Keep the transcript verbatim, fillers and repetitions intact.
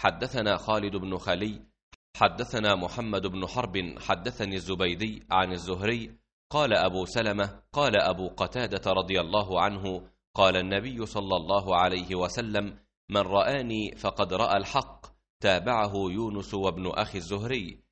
حدثنا خالد بن خلي حدثنا محمد بن حرب حدثني الزبيدي عن الزهري قال أبو سلمة قال أبو قتادة رضي الله عنه قال النبي صلى الله عليه وسلم: من رآني فقد رأى الحق. تابعه يونس وابن أخي الزهري.